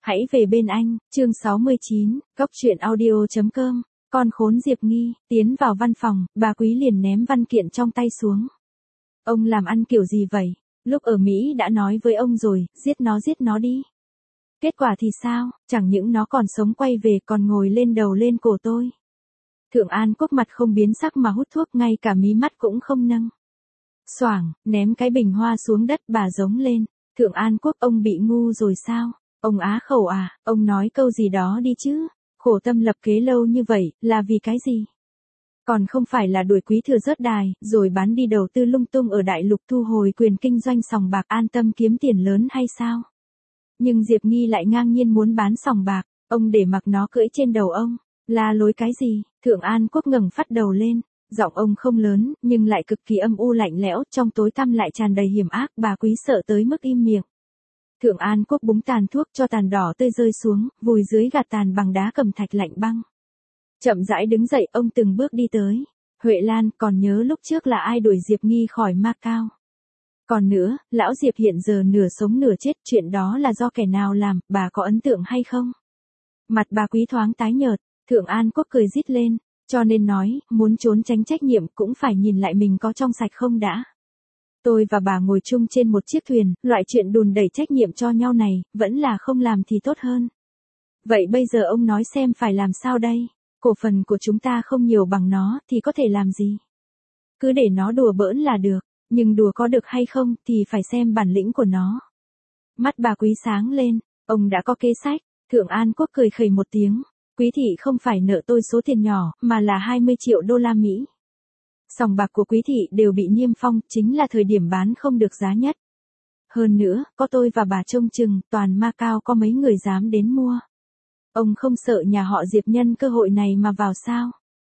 Hãy về bên anh, chương 69, Cốc truyện audio.com, con khốn Diệp Nghi, tiến vào văn phòng, bà Quý liền ném văn kiện trong tay xuống. Ông làm ăn kiểu gì vậy? Lúc ở Mỹ đã nói với ông rồi, giết nó đi. Kết quả thì sao, chẳng những nó còn sống quay về còn ngồi lên đầu lên cổ tôi. Thượng An Quốc mặt không biến sắc mà hút thuốc, ngay cả mí mắt cũng không nâng. Xoảng, ném cái bình hoa xuống đất, bà giống lên. Thượng An Quốc, ông bị ngu rồi sao? Ông á khẩu à, ông nói câu gì đó đi chứ. Khổ tâm lập kế lâu như vậy, là vì cái gì? Còn không phải là đuổi Quý Thừa rớt đài, rồi bán đi đầu tư lung tung ở đại lục, thu hồi quyền kinh doanh sòng bạc, an tâm kiếm tiền lớn hay sao? Nhưng Diệp Nghi lại ngang nhiên muốn bán sòng bạc, ông để mặc nó cưỡi trên đầu ông, la lối cái gì? Thượng An Quốc ngẩng phát đầu lên, giọng ông không lớn, nhưng lại cực kỳ âm u lạnh lẽo, trong tối tăm lại tràn đầy hiểm ác, bà Quý sợ tới mức im miệng. Thượng An Quốc búng tàn thuốc cho tàn đỏ tươi rơi xuống, vùi dưới gạt tàn bằng đá cẩm thạch lạnh băng. Chậm rãi đứng dậy, ông từng bước đi tới. Huệ Lan, còn nhớ lúc trước là ai đuổi Diệp Nghi khỏi Macau? Còn nữa, lão Diệp hiện giờ nửa sống nửa chết, chuyện đó là do kẻ nào làm, bà có ấn tượng hay không? Mặt bà Quý thoáng tái nhợt, Thượng An Quốc cười rít lên, cho nên nói, muốn trốn tránh trách nhiệm cũng phải nhìn lại mình có trong sạch không đã. Tôi và bà ngồi chung trên một chiếc thuyền, loại chuyện đùn đẩy trách nhiệm cho nhau này, vẫn là không làm thì tốt hơn. Vậy bây giờ ông nói xem phải làm sao đây? Cổ phần của chúng ta không nhiều bằng nó, thì có thể làm gì? Cứ để nó đùa bỡn là được, nhưng đùa có được hay không thì phải xem bản lĩnh của nó. Mắt bà Quý sáng lên, ông đã có kế sách. Thượng An Quốc cười khẩy một tiếng. Quý thị không phải nợ tôi số tiền nhỏ, mà là 20 triệu đô la Mỹ. Sòng bạc của Quý thị đều bị niêm phong, chính là thời điểm bán không được giá nhất. Hơn nữa, có tôi và bà trông chừng, toàn Macau có mấy người dám đến mua. Ông không sợ nhà họ Diệp nhân cơ hội này mà vào sao?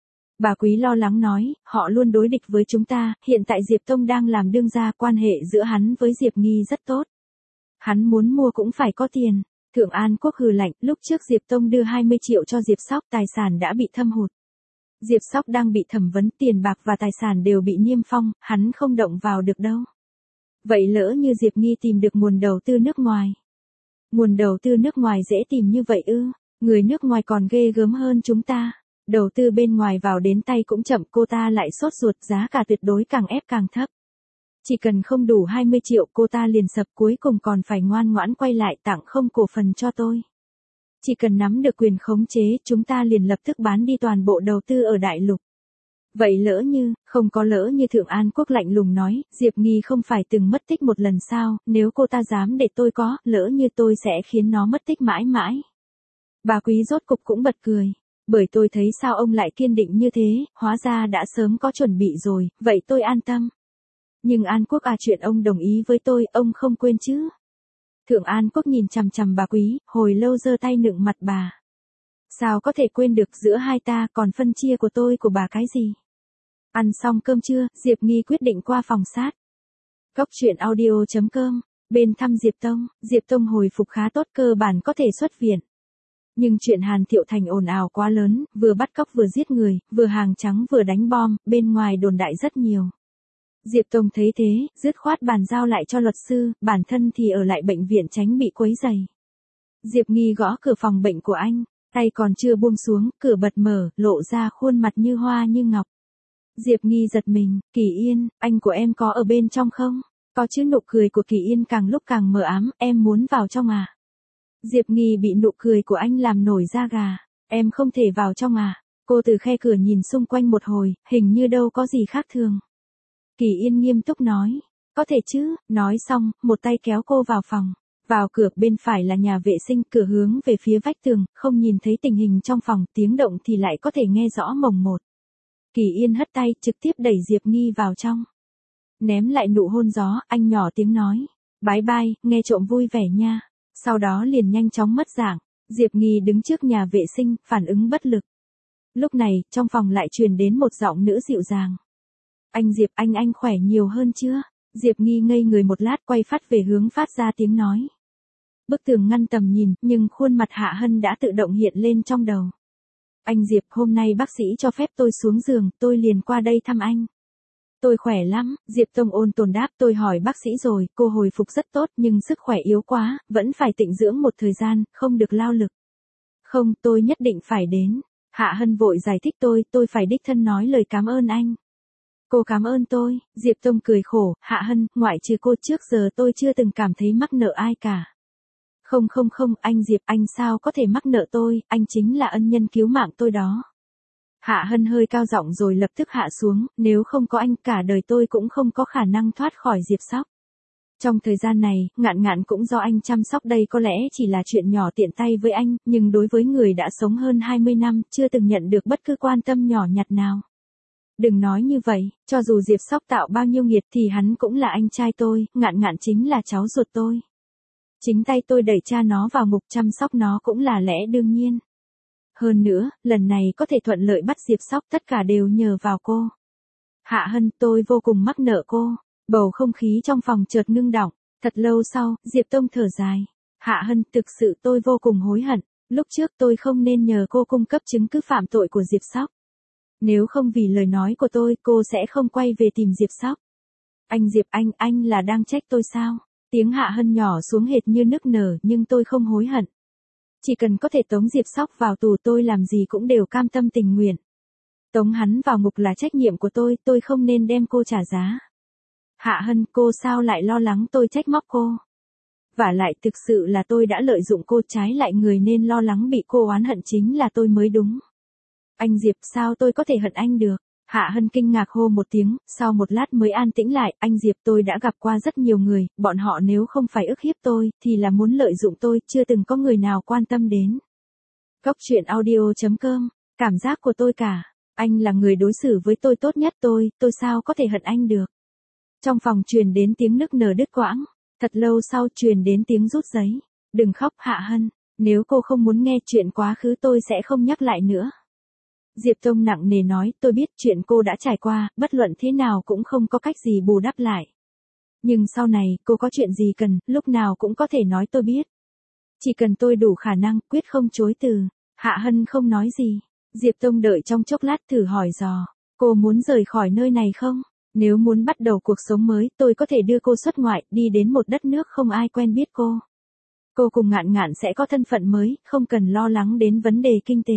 Bà Quý lo lắng nói, họ luôn đối địch với chúng ta, hiện tại Diệp Tông đang làm đương gia, quan hệ giữa hắn với Diệp Nghi rất tốt. Hắn muốn mua cũng phải có tiền. Thượng An Quốc hừ lạnh, lúc trước Diệp Tông đưa 20 triệu cho Diệp Sóc, tài sản đã bị thâm hụt. Diệp Sóc đang bị thẩm vấn, tiền bạc và tài sản đều bị niêm phong, hắn không động vào được đâu. Vậy lỡ như Diệp Nghi tìm được nguồn đầu tư nước ngoài. Nguồn đầu tư nước ngoài dễ tìm như vậy ư? Người nước ngoài còn ghê gớm hơn chúng ta. Đầu tư bên ngoài vào đến tay cũng chậm, cô ta lại sốt ruột, giá cả tuyệt đối càng ép càng thấp. Chỉ cần không đủ 20 triệu cô ta liền sập, cuối cùng còn phải ngoan ngoãn quay lại tặng không cổ phần cho tôi. Chỉ cần nắm được quyền khống chế, chúng ta liền lập tức bán đi toàn bộ đầu tư ở đại lục. Vậy lỡ như, không có lỡ như. Thượng An Quốc lạnh lùng nói, Diệp Nghi không phải từng mất tích một lần sao, nếu cô ta dám để tôi có, lỡ như tôi sẽ khiến nó mất tích mãi mãi. Bà Quý rốt cục cũng bật cười. Bởi tôi thấy sao ông lại kiên định như thế, hóa ra đã sớm có chuẩn bị rồi, vậy tôi an tâm. Nhưng An Quốc à, chuyện ông đồng ý với tôi, ông không quên chứ? Thượng An Quốc nhìn chằm chằm bà Quý, hồi lâu giơ tay nựng mặt bà. Sao có thể quên được, giữa hai ta còn phân chia của tôi của bà cái gì? Ăn xong cơm trưa, Diệp Nghi quyết định qua phòng sát. Cốc truyện audio.com, bên thăm Diệp Tông hồi phục khá tốt, cơ bản có thể xuất viện. Nhưng chuyện Hàn Thiệu Thành ồn ào quá lớn, vừa bắt cóc vừa giết người, vừa hàng trắng vừa đánh bom, bên ngoài đồn đại rất nhiều. Diệp Tông thấy thế, dứt khoát bàn giao lại cho luật sư, bản thân thì ở lại bệnh viện tránh bị quấy rầy. Diệp Nghi gõ cửa phòng bệnh của anh, tay còn chưa buông xuống, cửa bật mở, lộ ra khuôn mặt như hoa như ngọc. Diệp Nghi giật mình, Kỳ Yên, anh của em có ở bên trong không? Có chứ. Nụ cười của Kỳ Yên càng lúc càng mờ ám, em muốn vào trong à? Diệp Nghi bị nụ cười của anh làm nổi da gà, em không thể vào trong à? Cô từ khe cửa nhìn xung quanh một hồi, hình như đâu có gì khác thường. Kỳ Yên nghiêm túc nói, có thể chứ, nói xong, một tay kéo cô vào phòng. Vào cửa, bên phải là nhà vệ sinh, cửa hướng về phía vách tường, không nhìn thấy tình hình trong phòng, tiếng động thì lại có thể nghe rõ mồng một. Kỳ Yên hất tay, trực tiếp đẩy Diệp Nghi vào trong. Ném lại nụ hôn gió, anh nhỏ tiếng nói, bye bye, nghe trộm vui vẻ nha. Sau đó liền nhanh chóng mất dạng. Diệp Nghi đứng trước nhà vệ sinh, phản ứng bất lực. Lúc này, trong phòng lại truyền đến một giọng nữ dịu dàng. Anh Diệp, anh khỏe nhiều hơn chưa? Diệp Nghi ngây người một lát, quay phát về hướng phát ra tiếng nói. Bức tường ngăn tầm nhìn, nhưng khuôn mặt Hạ Hân đã tự động hiện lên trong đầu. Anh Diệp, hôm nay bác sĩ cho phép tôi xuống giường, tôi liền qua đây thăm anh. Tôi khỏe lắm, Diệp Tông ôn tồn đáp. Tôi hỏi bác sĩ rồi, cô hồi phục rất tốt nhưng sức khỏe yếu quá, vẫn phải tịnh dưỡng một thời gian, không được lao lực. Không, tôi nhất định phải đến. Hạ Hân vội giải thích tôi phải đích thân nói lời cảm ơn anh. Cô cảm ơn tôi, Diệp Tông cười khổ. Hạ Hân, ngoại trừ cô trước giờ tôi chưa từng cảm thấy mắc nợ ai cả. Không, anh Diệp, anh sao có thể mắc nợ tôi, anh chính là ân nhân cứu mạng tôi đó. Hạ Hân hơi cao giọng rồi lập tức hạ xuống, nếu không có anh cả đời tôi cũng không có khả năng thoát khỏi Diệp Sóc. Trong thời gian này, Ngạn Ngạn cũng do anh chăm sóc đây có lẽ chỉ là chuyện nhỏ tiện tay với anh, nhưng đối với người đã sống hơn 20 năm, chưa từng nhận được bất cứ quan tâm nhỏ nhặt nào. Đừng nói như vậy, cho dù Diệp Sóc tạo bao nhiêu nghiệt thì hắn cũng là anh trai tôi, Ngạn Ngạn chính là cháu ruột tôi. Chính tay tôi đẩy cha nó vào ngục chăm sóc nó cũng là lẽ đương nhiên. Hơn nữa, lần này có thể thuận lợi bắt Diệp Sóc tất cả đều nhờ vào cô. Hạ Hân, tôi vô cùng mắc nợ cô. Bầu không khí trong phòng chợt ngưng đọng. Thật lâu sau, Diệp Tông thở dài. Hạ Hân, thực sự tôi vô cùng hối hận. Lúc trước tôi không nên nhờ cô cung cấp chứng cứ phạm tội của Diệp Sóc. Nếu không vì lời nói của tôi, cô sẽ không quay về tìm Diệp Sóc. Anh Diệp, anh là đang trách tôi sao? Tiếng Hạ Hân nhỏ xuống hệt như nức nở, nhưng tôi không hối hận. Chỉ cần có thể tống Diệp Sóc vào tù tôi làm gì cũng đều cam tâm tình nguyện. Tống hắn vào ngục là trách nhiệm của tôi không nên đem cô trả giá. Hạ Hân, cô sao lại lo lắng tôi trách móc cô? Vả lại thực sự là tôi đã lợi dụng cô, trái lại người nên lo lắng bị cô oán hận chính là tôi mới đúng. Anh Diệp, sao tôi có thể hận anh được? Hạ Hân kinh ngạc hô một tiếng, sau một lát mới an tĩnh lại. Anh Diệp, tôi đã gặp qua rất nhiều người, bọn họ nếu không phải ức hiếp tôi, thì là muốn lợi dụng tôi, chưa từng có người nào quan tâm đến. Góc truyện audio.com, cảm giác của tôi cả. Anh là người đối xử với tôi tốt nhất, tôi sao có thể hận anh được? Trong phòng truyền đến tiếng nức nở đứt quãng, thật lâu sau truyền đến tiếng rút giấy. Đừng khóc Hạ Hân, nếu cô không muốn nghe chuyện quá khứ tôi sẽ không nhắc lại nữa. Diệp Tông nặng nề nói, tôi biết chuyện cô đã trải qua, bất luận thế nào cũng không có cách gì bù đắp lại. Nhưng sau này, cô có chuyện gì cần, lúc nào cũng có thể nói tôi biết. Chỉ cần tôi đủ khả năng, quyết không chối từ. Hạ Hân không nói gì. Diệp Tông đợi trong chốc lát thử hỏi dò. Cô muốn rời khỏi nơi này không? Nếu muốn bắt đầu cuộc sống mới, tôi có thể đưa cô xuất ngoại, đi đến một đất nước không ai quen biết cô. Cô cùng Ngạn Ngạn sẽ có thân phận mới, không cần lo lắng đến vấn đề kinh tế.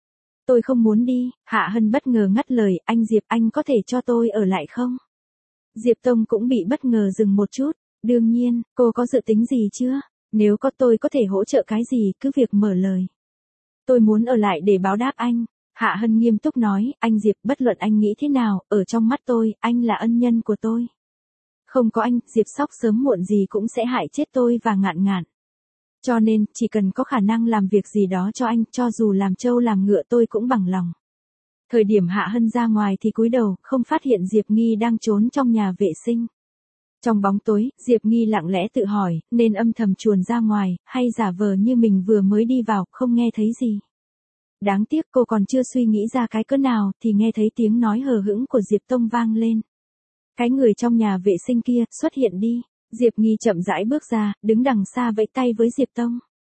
Tôi không muốn đi. Hạ Hân bất ngờ ngắt lời, anh Diệp, anh có thể cho tôi ở lại không? Diệp Tông cũng bị bất ngờ dừng một chút. Đương nhiên, cô có dự tính gì chưa? Nếu có tôi có thể hỗ trợ cái gì, cứ việc mở lời. Tôi muốn ở lại để báo đáp anh. Hạ Hân nghiêm túc nói, anh Diệp, bất luận anh nghĩ thế nào, ở trong mắt tôi, anh là ân nhân của tôi. Không có anh, Diệp Sóc sớm muộn gì cũng sẽ hại chết tôi và Ngạn Ngạn. Cho nên, chỉ cần có khả năng làm việc gì đó cho anh, cho dù làm trâu làm ngựa tôi cũng bằng lòng. Thời điểm Hạ Hân ra ngoài thì cúi đầu, không phát hiện Diệp Nghi đang trốn trong nhà vệ sinh. Trong bóng tối, Diệp Nghi lặng lẽ tự hỏi, nên âm thầm chuồn ra ngoài, hay giả vờ như mình vừa mới đi vào, không nghe thấy gì. Đáng tiếc cô còn chưa suy nghĩ ra cái cớ nào, thì nghe thấy tiếng nói hờ hững của Diệp Tông vang lên. Cái người trong nhà vệ sinh kia, xuất hiện đi. Diệp Nghi chậm rãi bước ra, đứng đằng xa vẫy tay với Diệp Tông.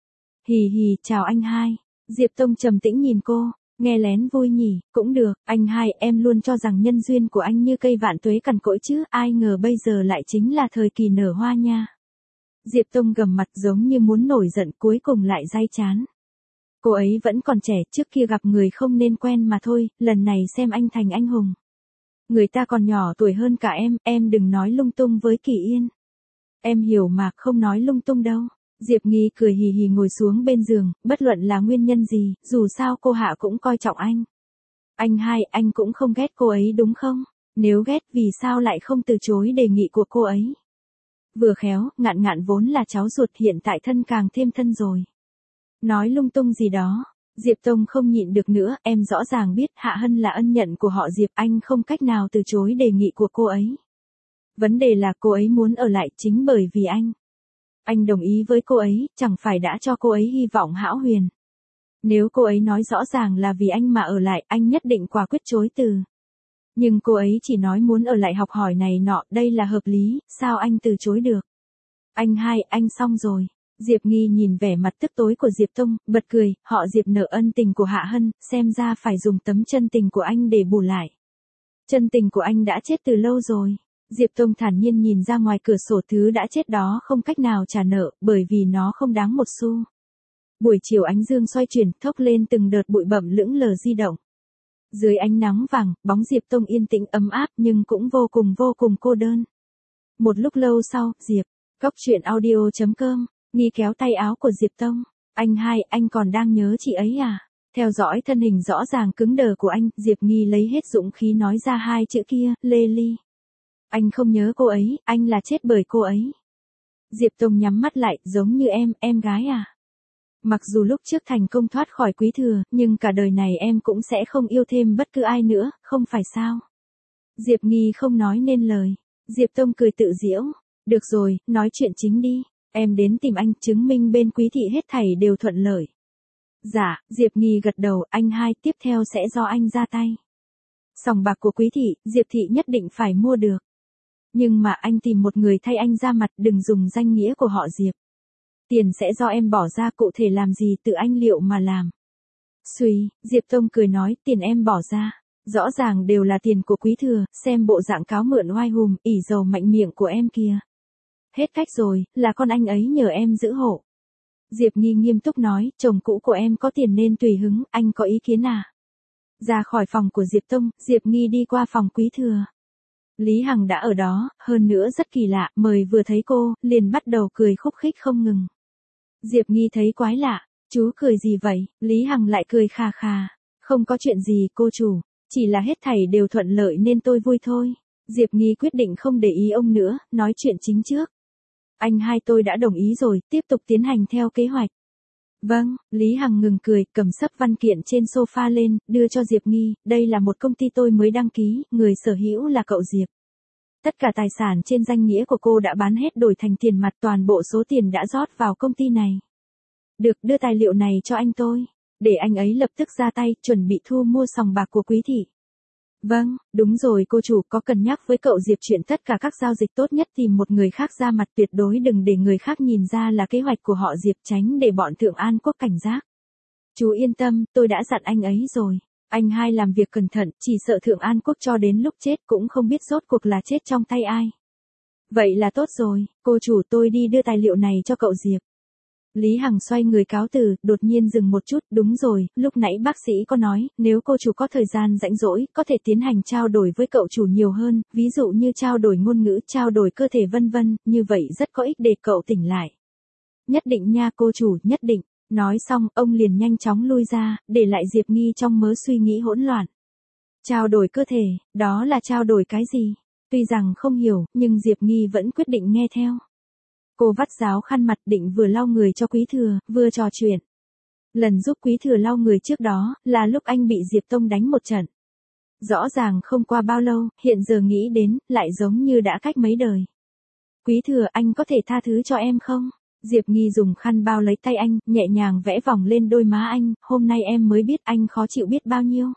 Hì hì, chào anh hai. Diệp Tông trầm tĩnh nhìn cô, nghe lén vui nhỉ, cũng được, anh hai, em luôn cho rằng nhân duyên của anh như cây vạn tuế cằn cỗi chứ, ai ngờ bây giờ lại chính là thời kỳ nở hoa nha. Diệp Tông gầm mặt giống như muốn nổi giận, cuối cùng lại day chán. Cô ấy vẫn còn trẻ, trước kia gặp người không nên quen mà thôi, lần này xem anh thành anh hùng. Người ta còn nhỏ tuổi hơn cả em đừng nói lung tung với Kỳ Yên. Em hiểu mà, không nói lung tung đâu. Diệp Nghi cười hì hì ngồi xuống bên giường, bất luận là nguyên nhân gì, dù sao cô Hạ cũng coi trọng anh. Anh hai, anh cũng không ghét cô ấy đúng không? Nếu ghét vì sao lại không từ chối đề nghị của cô ấy? Vừa khéo, Ngạn Ngạn vốn là cháu ruột, hiện tại thân càng thêm thân rồi. Nói lung tung gì đó. Diệp Tông không nhịn được nữa, em rõ ràng biết Hạ Hân là ân nhận của họ Diệp, anh không cách nào từ chối đề nghị của cô ấy. Vấn đề là cô ấy muốn ở lại chính bởi vì anh. Anh đồng ý với cô ấy, chẳng phải đã cho cô ấy hy vọng hão huyền. Nếu cô ấy nói rõ ràng là vì anh mà ở lại, anh nhất định quả quyết chối từ. Nhưng cô ấy chỉ nói muốn ở lại học hỏi này nọ, đây là hợp lý, sao anh từ chối được? Anh hai, anh xong rồi. Diệp Nghi nhìn vẻ mặt tức tối của Diệp Tông, bật cười, họ Diệp nợ ân tình của Hạ Hân, xem ra phải dùng tấm chân tình của anh để bù lại. Chân tình của anh đã chết từ lâu rồi. Diệp Tông thản nhiên nhìn ra ngoài cửa sổ, thứ đã chết đó không cách nào trả nợ, bởi vì nó không đáng một xu. Buổi chiều ánh dương xoay chuyển, thốc lên từng đợt bụi bặm lững lờ di động. Dưới ánh nắng vàng, bóng Diệp Tông yên tĩnh ấm áp nhưng cũng vô cùng cô đơn. Một lúc lâu sau, Góc truyện audio.com, Nghi kéo tay áo của Diệp Tông. Anh hai, anh còn đang nhớ chị ấy à? Theo dõi thân hình rõ ràng cứng đờ của anh, Diệp Nghi lấy hết dũng khí nói ra hai chữ kia, Lê Ly. Anh không nhớ cô ấy, anh là chết bởi cô ấy. Diệp Tông nhắm mắt lại, giống như em gái à? Mặc dù lúc trước thành công thoát khỏi Quý Thừa, nhưng cả đời này em cũng sẽ không yêu thêm bất cứ ai nữa, không phải sao? Diệp Nghi không nói nên lời. Diệp Tông cười tự giễu. Được rồi, nói chuyện chính đi. Em đến tìm anh, chứng minh bên Quý thị hết thảy đều thuận lợi. Dạ, Diệp Nghi gật đầu, anh hai, tiếp theo sẽ do anh ra tay. Sòng bạc của Quý thị, Diệp thị nhất định phải mua được. Nhưng mà anh tìm một người thay anh ra mặt, đừng dùng danh nghĩa của họ Diệp. Tiền sẽ do em bỏ ra, cụ thể làm gì tự anh liệu mà làm. Xuy, Diệp Tông cười nói, tiền em bỏ ra. Rõ ràng đều là tiền của Quý Thừa, xem bộ dạng cáo mượn oai hùm, ỷ giàu mạnh miệng của em kìa. Hết cách rồi, là con anh ấy nhờ em giữ hộ. Diệp Nghi nghiêm túc nói, chồng cũ của em có tiền nên tùy hứng, anh có ý kiến à? Ra khỏi phòng của Diệp Tông, Diệp Nghi đi qua phòng Quý Thừa. Lý Hằng đã ở đó, hơn nữa rất kỳ lạ, mời vừa thấy cô, liền bắt đầu cười khúc khích không ngừng. Diệp Nghi thấy quái lạ, chú cười gì vậy? Lý Hằng lại cười khà khà. Không có chuyện gì cô chủ, chỉ là hết thảy đều thuận lợi nên tôi vui thôi. Diệp Nghi quyết định không để ý ông nữa, nói chuyện chính trước. Anh hai, tôi đã đồng ý rồi, tiếp tục tiến hành theo kế hoạch. Vâng, Lý Hằng ngừng cười, cầm sấp văn kiện trên sofa lên, đưa cho Diệp Nghi, đây là một công ty tôi mới đăng ký, người sở hữu là cậu Diệp. Tất cả tài sản trên danh nghĩa của cô đã bán hết đổi thành tiền mặt, toàn bộ số tiền đã rót vào công ty này. Được, đưa tài liệu này cho anh tôi, để anh ấy lập tức ra tay, chuẩn bị thu mua sòng bạc của Quý thị. Vâng, đúng rồi cô chủ, có cân nhắc với cậu Diệp chuyện tất cả các giao dịch tốt nhất tìm một người khác ra mặt, tuyệt đối đừng để người khác nhìn ra là kế hoạch của họ Diệp, tránh để bọn Thượng An Quốc cảnh giác. Chú yên tâm, tôi đã dặn anh ấy rồi. Anh hai làm việc cẩn thận, chỉ sợ Thượng An Quốc cho đến lúc chết cũng không biết rốt cuộc là chết trong tay ai. Vậy là tốt rồi, cô chủ, tôi đi đưa tài liệu này cho cậu Diệp. Lý Hằng xoay người cáo từ, đột nhiên dừng một chút, đúng rồi, lúc nãy bác sĩ có nói, nếu cô chủ có thời gian rảnh rỗi, có thể tiến hành trao đổi với cậu chủ nhiều hơn, ví dụ như trao đổi ngôn ngữ, trao đổi cơ thể vân vân, như vậy rất có ích để cậu tỉnh lại. Nhất định nha cô chủ, nhất định. Nói xong, ông liền nhanh chóng lui ra, để lại Diệp Nghi trong mớ suy nghĩ hỗn loạn. Trao đổi cơ thể, đó là trao đổi cái gì? Tuy rằng không hiểu, nhưng Diệp Nghi vẫn quyết định nghe theo. Cô vắt ráo khăn mặt định vừa lau người cho Quý Thừa, vừa trò chuyện. Lần giúp Quý Thừa lau người trước đó, là lúc anh bị Diệp Tông đánh một trận. Rõ ràng không qua bao lâu, hiện giờ nghĩ đến, lại giống như đã cách mấy đời. Quý Thừa, anh có thể tha thứ cho em không? Diệp Nghi dùng khăn bao lấy tay anh, nhẹ nhàng vẽ vòng lên đôi má anh, hôm nay em mới biết anh khó chịu biết bao nhiêu.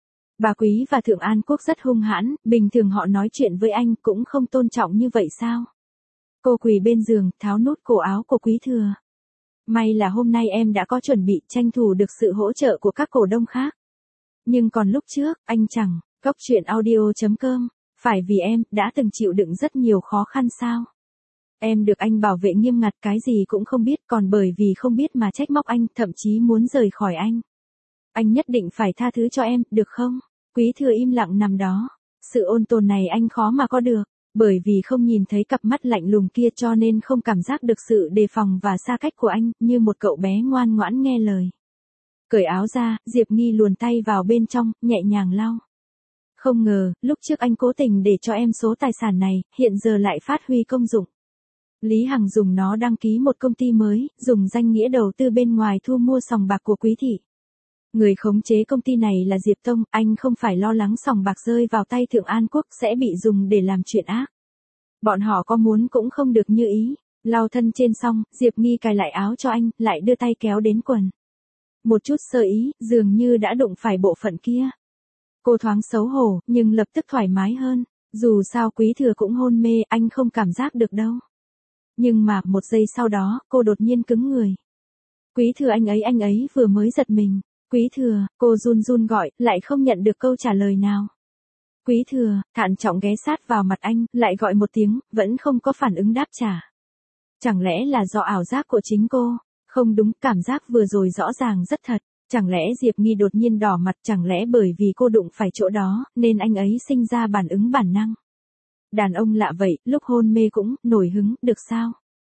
Bà Quý và Thượng An Quốc rất hung hãn, bình thường họ nói chuyện với anh cũng không tôn trọng như vậy sao? Cô quỳ bên giường, tháo nút cổ áo của Quý Thừa. May là hôm nay em đã có chuẩn bị, tranh thủ được sự hỗ trợ của các cổ đông khác. Nhưng còn lúc trước, anh chẳng, Góc truyện audio.com, phải vì em, đã từng chịu đựng rất nhiều khó khăn sao? Em được anh bảo vệ nghiêm ngặt, cái gì cũng không biết, còn bởi vì không biết mà trách móc anh, thậm chí muốn rời khỏi anh. Anh nhất định phải tha thứ cho em, được không? Quý Thừa im lặng nằm đó. Sự ôn tồn này anh khó mà có được. Bởi vì không nhìn thấy cặp mắt lạnh lùng kia cho nên không cảm giác được sự đề phòng và xa cách của anh, như một cậu bé ngoan ngoãn nghe lời. Cởi áo ra, Diệp Nghi luồn tay vào bên trong, nhẹ nhàng lau. Không ngờ, lúc trước anh cố tình để cho em số tài sản này, hiện giờ lại phát huy công dụng. Lý Hằng dùng nó đăng ký một công ty mới, dùng danh nghĩa đầu tư bên ngoài thu mua sòng bạc của Quý thị. Người khống chế công ty này là Diệp Tông, anh không phải lo lắng sòng bạc rơi vào tay Thượng An Quốc sẽ bị dùng để làm chuyện ác. Bọn họ có muốn cũng không được như ý. Lau thân trên xong, Diệp Nghi cài lại áo cho anh, lại đưa tay kéo đến quần. Một chút sơ ý, dường như đã đụng phải bộ phận kia. Cô thoáng xấu hổ, nhưng lập tức thoải mái hơn. Dù sao Quý Thừa cũng hôn mê, anh không cảm giác được đâu. Nhưng mà, một giây sau đó, cô đột nhiên cứng người. Quý Thừa, anh ấy vừa mới giật mình. Quý Thừa, cô run run gọi, lại không nhận được câu trả lời nào. Quý Thừa, thận trọng ghé sát vào mặt anh, lại gọi một tiếng, vẫn không có phản ứng đáp trả. Chẳng lẽ là do ảo giác của chính cô? Không đúng, cảm giác vừa rồi rõ ràng rất thật. Chẳng lẽ Diệp Nghi đột nhiên đỏ mặt, chẳng lẽ bởi vì cô đụng phải chỗ đó, nên anh ấy sinh ra bản ứng bản năng. Đàn ông lạ vậy, lúc hôn mê cũng nổi hứng, được sao?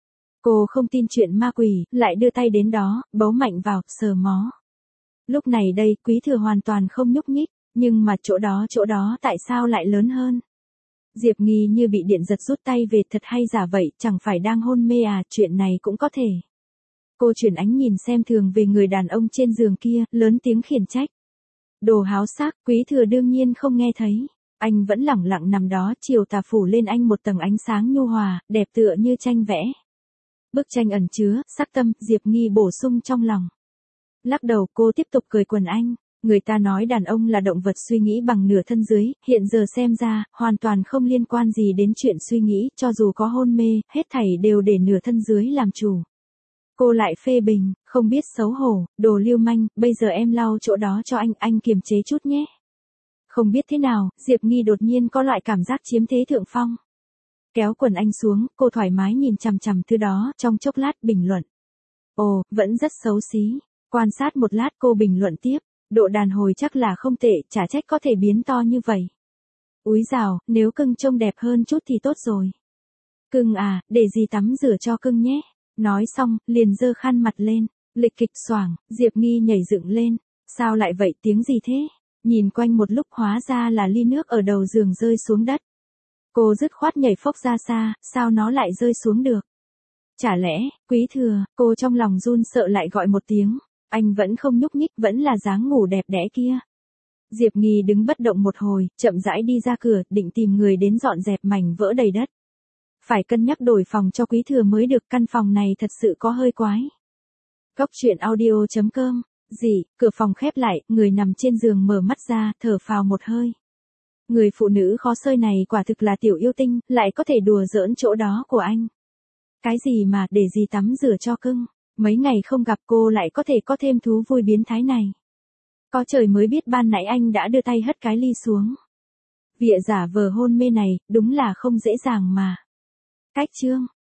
Cô không tin chuyện ma quỷ, lại đưa tay đến đó, bấu mạnh vào, sờ mó. Lúc này đây, Quý Thừa hoàn toàn không nhúc nhích, nhưng mà chỗ đó tại sao lại lớn hơn? Diệp Nghi như bị điện giật rút tay về, thật hay giả vậy, chẳng phải đang hôn mê à, chuyện này cũng có thể. Cô chuyển ánh nhìn xem thường về người đàn ông trên giường kia, lớn tiếng khiển trách. Đồ háo sắc, Quý Thừa đương nhiên không nghe thấy. Anh vẫn lẳng lặng nằm đó, chiều tà phủ lên anh một tầng ánh sáng nhu hòa, đẹp tựa như tranh vẽ. Bức tranh ẩn chứa, sắc tâm, Diệp Nghi bổ sung trong lòng. Lắc đầu, cô tiếp tục cười quần anh. Người ta nói đàn ông là động vật suy nghĩ bằng nửa thân dưới, hiện giờ xem ra, hoàn toàn không liên quan gì đến chuyện suy nghĩ, cho dù có hôn mê, hết thảy đều để nửa thân dưới làm chủ. Cô lại phê bình, không biết xấu hổ, đồ lưu manh, bây giờ em lau chỗ đó cho anh kiềm chế chút nhé. Không biết thế nào, Diệp Nghi đột nhiên có loại cảm giác chiếm thế thượng phong. Kéo quần anh xuống, cô thoải mái nhìn chằm chằm thứ đó, trong chốc lát bình luận. Ồ, vẫn rất xấu xí. Quan sát một lát cô bình luận tiếp, độ đàn hồi chắc là không tệ, chả trách có thể biến to như vậy. Úi dào, nếu cưng trông đẹp hơn chút thì tốt rồi. Cưng à, để gì tắm rửa cho cưng nhé. Nói xong, liền giơ khăn mặt lên, lịch kịch xoảng, Diệp Nghi nhảy dựng lên. Sao lại vậy, tiếng gì thế? Nhìn quanh một lúc hóa ra là ly nước ở đầu giường rơi xuống đất. Cô dứt khoát nhảy phốc ra xa, sao nó lại rơi xuống được? Chả lẽ, Quý Thừa, cô trong lòng run sợ lại gọi một tiếng. Anh vẫn không nhúc nhích, vẫn là dáng ngủ đẹp đẽ kia. Diệp Nghi đứng bất động một hồi, chậm rãi đi ra cửa, định tìm người đến dọn dẹp mảnh vỡ đầy đất. Phải cân nhắc đổi phòng cho Quý Thừa mới được, căn phòng này thật sự có hơi quái. Góc truyện audio.com. Cửa phòng khép lại, người nằm trên giường mở mắt ra, thở phào một hơi. Người phụ nữ khó xơi này quả thực là tiểu yêu tinh, lại có thể đùa giỡn chỗ đó của anh. Cái gì mà, để gì tắm rửa cho cưng. Mấy ngày không gặp cô lại có thể có thêm thú vui biến thái này. Có trời mới biết ban nãy anh đã đưa tay hất cái ly xuống. Vịa giả vờ hôn mê này, đúng là không dễ dàng mà. Cách chương